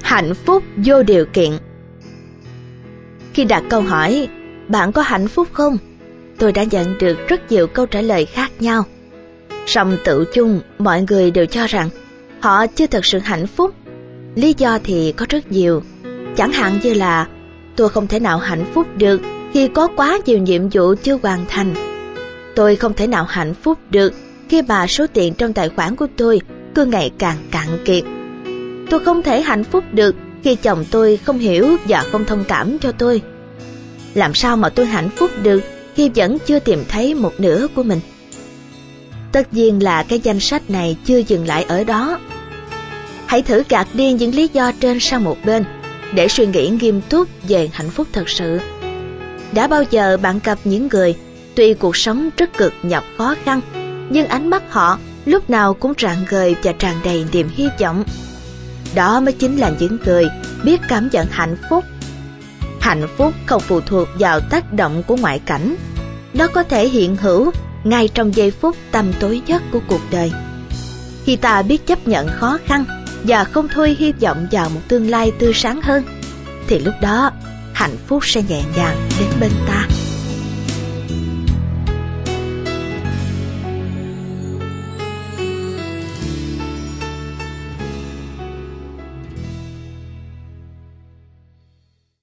Hạnh phúc vô điều kiện. Khi đặt câu hỏi bạn có hạnh phúc không, tôi đã nhận được rất nhiều câu trả lời khác nhau. Song tự chung mọi người đều cho rằng họ chưa thật sự hạnh phúc. Lý do thì có rất nhiều, chẳng hạn như là tôi không thể nào hạnh phúc được khi có quá nhiều nhiệm vụ chưa hoàn thành. Tôi không thể nào hạnh phúc được khi mà số tiền trong tài khoản của tôi cứ ngày càng cạn kiệt. Tôi không thể hạnh phúc được khi chồng tôi không hiểu và không thông cảm cho tôi. Làm sao mà tôi hạnh phúc được khi vẫn chưa tìm thấy một nửa của mình? Tất nhiên là cái danh sách này chưa dừng lại ở đó. Hãy thử gạt đi những lý do trên sang một bên để suy nghĩ nghiêm túc về hạnh phúc thật sự. Đã bao giờ bạn gặp những người tuy cuộc sống rất cực nhọc khó khăn, nhưng ánh mắt họ lúc nào cũng rạng ngời và tràn đầy niềm hy vọng? Đó mới chính là những người biết cảm nhận hạnh phúc. Hạnh phúc không phụ thuộc vào tác động của ngoại cảnh. Nó có thể hiện hữu ngay trong giây phút tăm tối nhất của cuộc đời. Khi ta biết chấp nhận khó khăn và không thôi hy vọng vào một tương lai tươi sáng hơn, thì lúc đó hạnh phúc sẽ nhẹ nhàng đến bên ta.